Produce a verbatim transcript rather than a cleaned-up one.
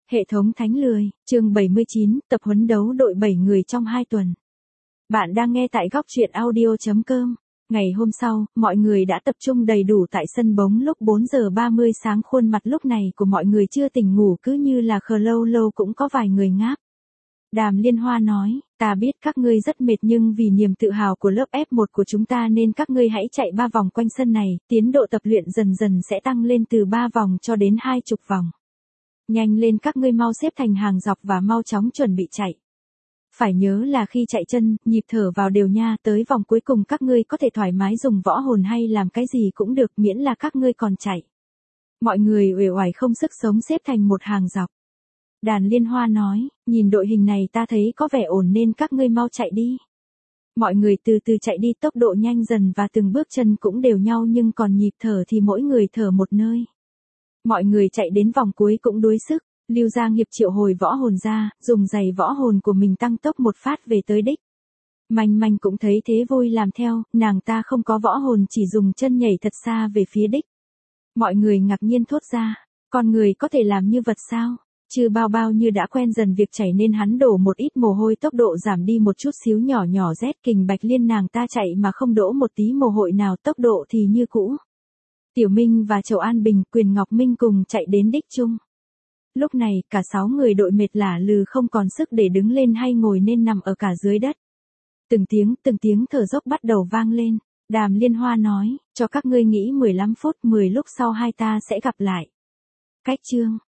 Hệ thống thánh lười, chương bảy mươi chín, tập huấn đấu đội bảy người trong hai tuần. Bạn đang nghe tại góc truyện audio chấm com. Ngày hôm sau, mọi người đã tập trung đầy đủ tại sân bóng lúc bốn giờ ba mươi sáng. Khuôn mặt lúc này của mọi người chưa tỉnh ngủ, cứ như là khờ lâu lâu cũng có vài người ngáp. Đàm Liên Hoa nói, ta biết các ngươi rất mệt nhưng vì niềm tự hào của lớp ép một của chúng ta nên các ngươi hãy chạy ba vòng quanh sân này, tiến độ tập luyện dần dần sẽ tăng lên từ ba vòng cho đến hai chục vòng. Nhanh lên, các ngươi mau xếp thành hàng dọc và mau chóng chuẩn bị chạy. Phải nhớ là khi chạy chân, nhịp thở vào đều nha, tới vòng cuối cùng các ngươi có thể thoải mái dùng võ hồn hay làm cái gì cũng được, miễn là các ngươi còn chạy. Mọi người uể oải không sức sống xếp thành một hàng dọc. Đàn Liên Hoa nói, nhìn đội hình này ta thấy có vẻ ổn nên các ngươi mau chạy đi. Mọi người từ từ chạy đi, tốc độ nhanh dần và từng bước chân cũng đều nhau, nhưng còn nhịp thở thì mỗi người thở một nơi. Mọi người chạy đến vòng cuối cũng đuối sức, Lưu Giang Hiệp triệu hồi võ hồn ra, dùng giày võ hồn của mình tăng tốc một phát về tới đích. Manh Manh cũng thấy thế vui làm theo, nàng ta không có võ hồn chỉ dùng chân nhảy thật xa về phía đích. Mọi người ngạc nhiên thốt ra, con người có thể làm như vật sao? Chư Bao Bao như đã quen dần việc chảy nên hắn đổ một ít mồ hôi, tốc độ giảm đi một chút xíu nhỏ nhỏ. Rét Kình Bạch Liên nàng ta chạy mà không đổ một tí mồ hôi nào, tốc độ thì như cũ. Tiểu Minh và Châu An Bình, Quyền Ngọc Minh cùng chạy đến đích chung. Lúc này, cả sáu người đội mệt lả lừ không còn sức để đứng lên hay ngồi nên nằm ở cả dưới đất. Từng tiếng, từng tiếng thở dốc bắt đầu vang lên. Đàm Liên Hoa nói, cho các ngươi nghỉ mười lăm phút, mười lúc sau hai ta sẽ gặp lại. Cách chương.